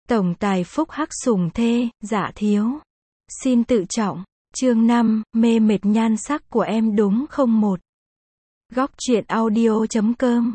Tổng tài phúc hắc sủng thê, dạ thiếu. Xin tự trọng. Chương 5, mê mệt nhan sắc của em đúng không? Một. Góc truyện audio.com.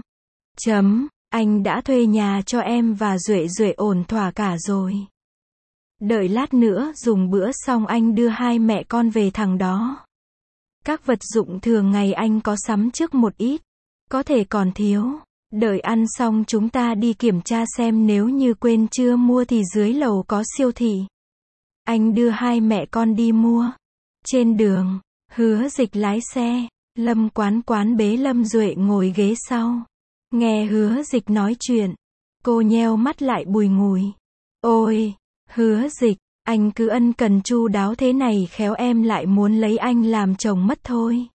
Anh đã thuê nhà cho em và Duệ Duệ ổn thỏa cả rồi. Đợi lát nữa dùng bữa xong anh đưa hai mẹ con về thẳng đó. Các vật dụng thường ngày anh có sắm trước một ít. Có thể còn thiếu. Đợi ăn xong chúng ta đi kiểm tra xem nếu như quên chưa mua thì dưới lầu có siêu thị. Anh đưa hai mẹ con đi mua. Trên đường, Hứa Dịch lái xe, Lâm Quán Quán bế Lâm Duệ ngồi ghế sau. Nghe Hứa Dịch nói chuyện, cô nheo mắt lại bùi ngùi. Ôi, Hứa Dịch, anh cứ ân cần chu đáo thế này khéo em lại muốn lấy anh làm chồng mất thôi.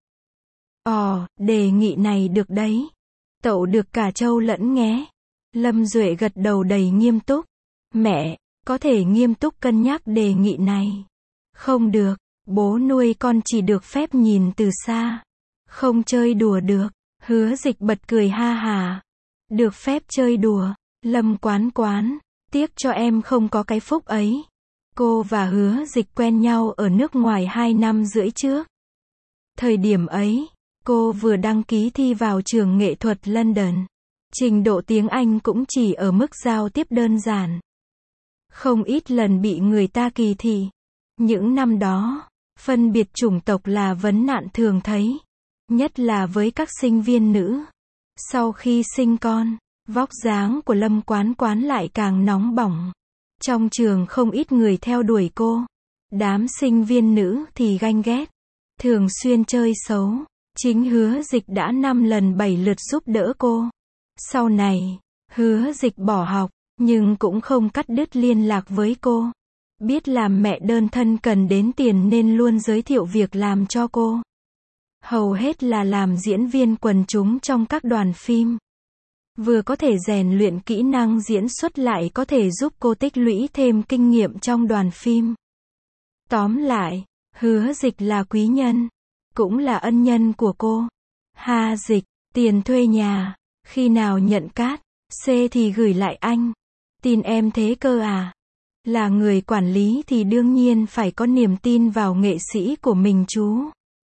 Đề nghị này được đấy. Tậu được cả trâu lẫn nghé. Lâm Duệ gật đầu đầy nghiêm túc. Mẹ, có thể nghiêm túc cân nhắc đề nghị này. Không được, bố nuôi con chỉ được phép nhìn từ xa. Không chơi đùa được. Hứa Dịch bật cười ha hà. Được phép chơi đùa. Lâm Quán Quán, tiếc cho em không có cái phúc ấy. Cô và Hứa Dịch quen nhau ở nước ngoài 2 năm rưỡi trước. Thời điểm ấy, cô vừa đăng ký thi vào trường nghệ thuật London. Trình độ tiếng Anh cũng chỉ ở mức giao tiếp đơn giản. Không ít lần bị người ta kỳ thị. Những năm đó, phân biệt chủng tộc là vấn nạn thường thấy. Nhất là với các sinh viên nữ. Sau khi sinh con, vóc dáng của Lâm Quán Quán lại càng nóng bỏng. Trong trường không ít người theo đuổi cô. Đám sinh viên nữ thì ganh ghét. Thường xuyên chơi xấu. Chính Hứa Dịch đã 5 lần 7 lượt giúp đỡ cô. Sau này, Hứa Dịch bỏ học, nhưng cũng không cắt đứt liên lạc với cô. Biết làm mẹ đơn thân cần đến tiền nên luôn giới thiệu việc làm cho cô. Hầu hết là làm diễn viên quần chúng trong các đoàn phim. Vừa có thể rèn luyện kỹ năng diễn xuất lại có thể giúp cô tích lũy thêm kinh nghiệm trong đoàn phim. Tóm lại, Hứa Dịch là quý nhân, cũng là ân nhân của cô. Ha Dịch, tiền thuê nhà, khi nào nhận cát, thì gửi lại anh. Tin em thế cơ à? Là người quản lý thì đương nhiên phải có niềm tin vào nghệ sĩ của mình chú.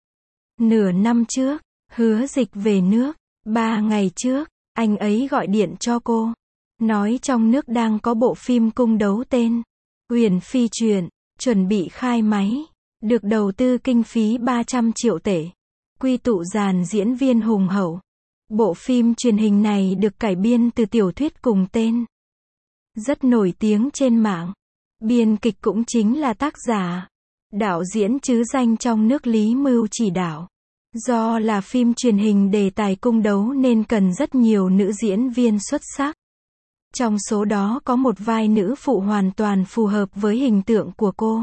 Nửa năm trước, Hứa Dịch về nước. 3 ngày trước, anh ấy gọi điện cho cô. Nói trong nước đang có bộ phim cung đấu tên Huyền Phi Truyện, chuẩn bị khai máy. Được đầu tư kinh phí 300 triệu tệ. Quy tụ dàn diễn viên hùng hậu. Bộ phim truyền hình này được cải biên từ tiểu thuyết cùng tên. Rất nổi tiếng trên mạng. Biên kịch cũng chính là tác giả. Đạo diễn chứ danh trong nước Lý Mưu chỉ đạo. Do là phim truyền hình đề tài cung đấu nên cần rất nhiều nữ diễn viên xuất sắc. Trong số đó có một vai nữ phụ hoàn toàn phù hợp với hình tượng của cô.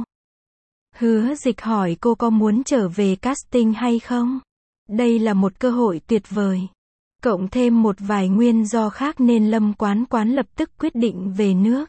Hứa Dịch hỏi cô có muốn trở về casting hay không? Đây là một cơ hội tuyệt vời. Cộng thêm một vài nguyên do khác nên Lâm Quán Quán lập tức quyết định về nước.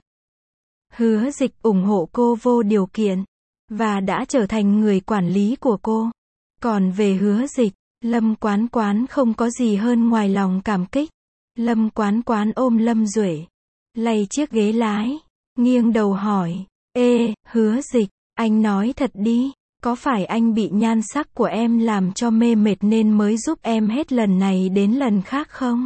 Hứa Dịch ủng hộ cô vô điều kiện, và đã trở thành người quản lý của cô. Còn về Hứa Dịch, Lâm Quán Quán không có gì hơn ngoài lòng cảm kích. Lâm Quán Quán ôm Lâm Duệ, lay chiếc ghế lái, nghiêng đầu hỏi, Hứa Dịch, anh nói thật đi, có phải anh bị nhan sắc của em làm cho mê mệt nên mới giúp em hết lần này đến lần khác không?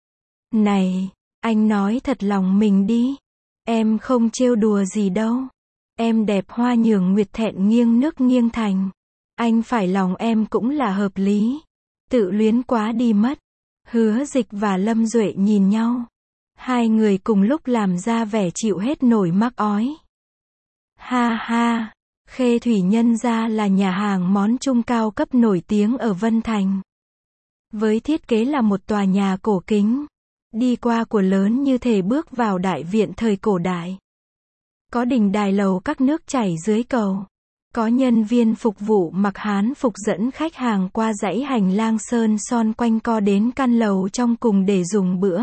Này, anh nói thật lòng mình đi. Em không trêu đùa gì đâu. Em đẹp hoa nhường nguyệt thẹn nghiêng nước nghiêng thành. Anh phải lòng em cũng là hợp lý. Tự luyến quá đi mất. Hứa Dịch và Lâm Duệ nhìn nhau. Hai người cùng lúc làm ra vẻ chịu hết nổi mắc ói. Ha ha, Khê Thủy nhân ra là nhà hàng món Trung cao cấp nổi tiếng ở Vân Thành. Với thiết kế là một tòa nhà cổ kính. Đi qua của lớn như thể bước vào đại viện thời cổ đại. Có đình đài lầu các nước chảy dưới cầu. Có nhân viên phục vụ mặc hán phục dẫn khách hàng qua dãy hành lang sơn son quanh co đến căn lầu trong cùng để dùng bữa.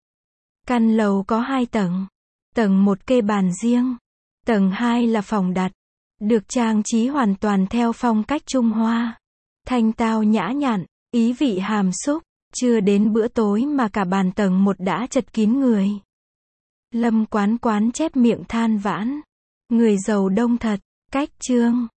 Căn lầu có 2 tầng. Tầng 1 kê bàn riêng. Tầng 2 là phòng đặt. Được trang trí hoàn toàn theo phong cách Trung Hoa. Thanh tao nhã nhặn, ý vị hàm xúc. Chưa đến bữa tối mà cả bàn tầng 1 đã chật kín người. Lâm Quán Quán chép miệng than vãn. Người giàu đông thật. Cách chương